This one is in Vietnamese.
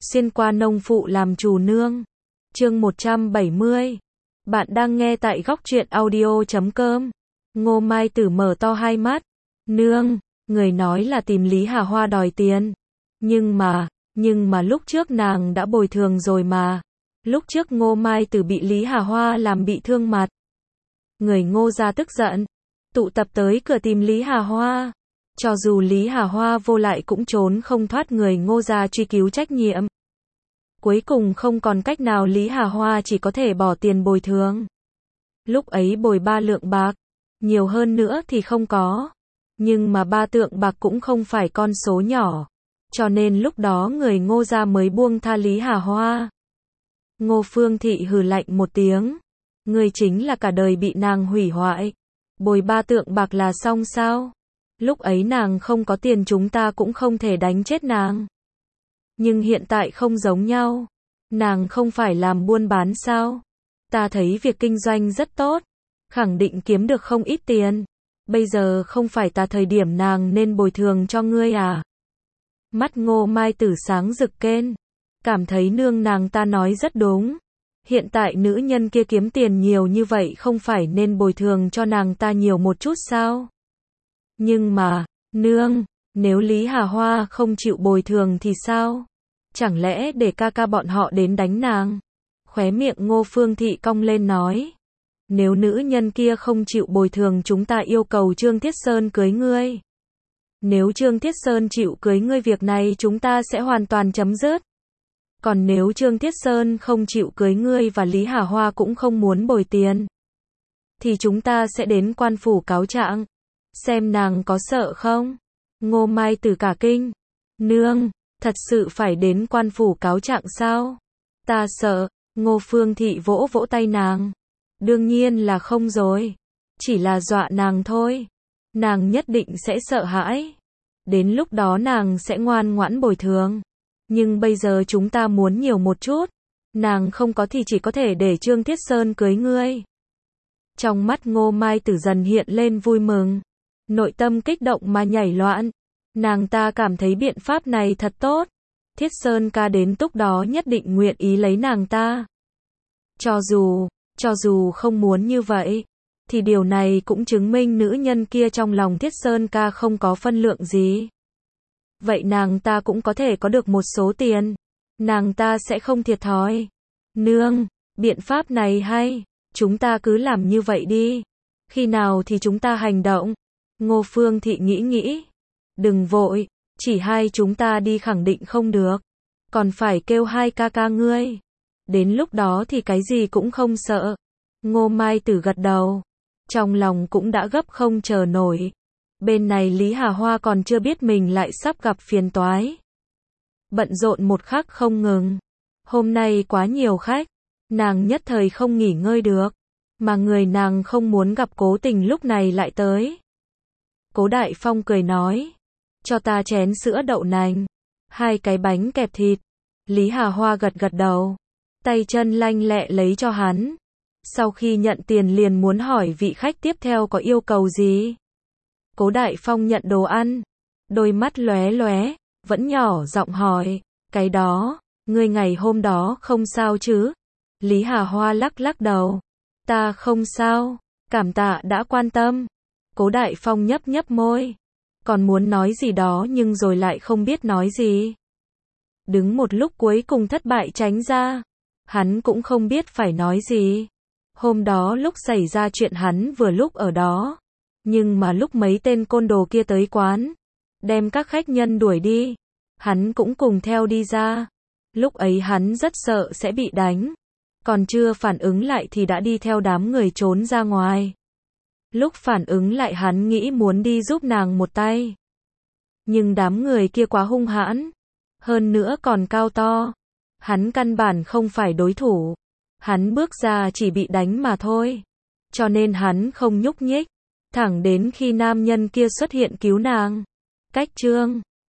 Xuyên qua nông phụ làm chủ nương. Chương 170. Bạn đang nghe tại góc truyện audio.com. Ngô Mai Tử mở to hai mắt. Nương, người nói là tìm Lý Hà Hoa đòi tiền. Nhưng mà lúc trước nàng đã bồi thường rồi mà. Lúc trước Ngô Mai Tử bị Lý Hà Hoa làm bị thương mặt. Người Ngô gia tức giận, tụ tập tới cửa tìm Lý Hà Hoa. Cho dù Lý Hà Hoa vô lại cũng trốn không thoát người Ngô gia truy cứu trách nhiệm. Cuối cùng không còn cách nào, Lý Hà Hoa chỉ có thể bỏ tiền bồi thường. Lúc ấy bồi 3 lượng bạc, nhiều hơn nữa thì không có. Nhưng mà 3 lượng bạc cũng không phải con số nhỏ. Cho nên lúc đó người Ngô gia mới buông tha Lý Hà Hoa. Ngô Phương Thị hừ lạnh một tiếng. Ngươi chính là cả đời bị nàng hủy hoại. Bồi 3 lượng bạc là xong sao? Lúc ấy nàng không có tiền chúng ta cũng không thể đánh chết nàng. Nhưng hiện tại không giống nhau. Nàng không phải làm buôn bán sao? Ta thấy việc kinh doanh rất tốt. Khẳng định kiếm được không ít tiền. Bây giờ không phải ta thời điểm nàng nên bồi thường cho ngươi à? Mắt Ngô Mai Tử sáng rực lên. Cảm thấy nương nàng ta nói rất đúng. Hiện tại nữ nhân kia kiếm tiền nhiều như vậy không phải nên bồi thường cho nàng ta nhiều một chút sao? Nhưng mà, nương, nếu Lý Hà Hoa không chịu bồi thường thì sao? Chẳng lẽ để ca ca bọn họ đến đánh nàng? Khóe miệng Ngô Phương Thị cong lên nói. Nếu nữ nhân kia không chịu bồi thường chúng ta yêu cầu Trương Thiết Sơn cưới ngươi. Nếu Trương Thiết Sơn chịu cưới ngươi việc này chúng ta sẽ hoàn toàn chấm dứt. Còn nếu Trương Thiết Sơn không chịu cưới ngươi và Lý Hà Hoa cũng không muốn bồi tiền, thì chúng ta sẽ đến quan phủ cáo trạng. Xem nàng có sợ không? Ngô Mai Tử cả kinh. Nương, thật sự phải đến quan phủ cáo trạng sao? Ta sợ. Ngô Phương Thị vỗ vỗ tay nàng. Đương nhiên là không rồi. Chỉ là dọa nàng thôi. Nàng nhất định sẽ sợ hãi. Đến lúc đó nàng sẽ ngoan ngoãn bồi thường. Nhưng bây giờ chúng ta muốn nhiều một chút. Nàng không có thì chỉ có thể để Trương Thiết Sơn cưới ngươi. Trong mắt Ngô Mai Tử dần hiện lên vui mừng. Nội tâm kích động mà nhảy loạn. Nàng ta cảm thấy biện pháp này thật tốt. Thiết Sơn ca đến lúc đó nhất định nguyện ý lấy nàng ta. Cho dù không muốn như vậy, thì điều này cũng chứng minh nữ nhân kia trong lòng Thiết Sơn ca không có phân lượng gì. Vậy nàng ta cũng có thể có được một số tiền. Nàng ta sẽ không thiệt thòi. Nương, biện pháp này hay. Chúng ta cứ làm như vậy đi. Khi nào thì chúng ta hành động? Ngô Phương Thị nghĩ. Đừng vội. Chỉ hai chúng ta đi khẳng định không được. Còn phải kêu hai ca ca ngươi. Đến lúc đó thì cái gì cũng không sợ. Ngô Mai Tử gật đầu. Trong lòng cũng đã gấp không chờ nổi. Bên này Lý Hà Hoa còn chưa biết mình lại sắp gặp phiền toái. Bận rộn một khắc không ngừng. Hôm nay quá nhiều khách. Nàng nhất thời không nghỉ ngơi được. Mà người nàng không muốn gặp cố tình lúc này lại tới. Cố Đại Phong cười nói. Cho ta chén sữa đậu nành. 2 cái bánh kẹp thịt. Lý Hà Hoa gật đầu. Tay chân lanh lẹ lấy cho hắn. Sau khi nhận tiền liền muốn hỏi vị khách tiếp theo có yêu cầu gì. Cố Đại Phong nhận đồ ăn. Đôi mắt lóe lóe. Vẫn nhỏ giọng hỏi. Cái đó, ngươi ngày hôm đó không sao chứ? Lý Hà Hoa lắc đầu. Ta không sao. Cảm tạ đã quan tâm. Cố Đại Phong nhấp môi. Còn muốn nói gì đó nhưng rồi lại không biết nói gì. Đứng một lúc cuối cùng thất bại tránh ra. Hắn cũng không biết phải nói gì. Hôm đó lúc xảy ra chuyện hắn vừa lúc ở đó. Nhưng mà lúc mấy tên côn đồ kia tới quán, đem các khách nhân đuổi đi, hắn cũng cùng theo đi ra. Lúc ấy hắn rất sợ sẽ bị đánh. Còn chưa phản ứng lại thì đã đi theo đám người trốn ra ngoài. Lúc phản ứng lại hắn nghĩ muốn đi giúp nàng một tay. Nhưng đám người kia quá hung hãn. Hơn nữa còn cao to. Hắn căn bản không phải đối thủ. Hắn bước ra chỉ bị đánh mà thôi. Cho nên hắn không nhúc nhích. Thẳng đến khi nam nhân kia xuất hiện cứu nàng. Cách chương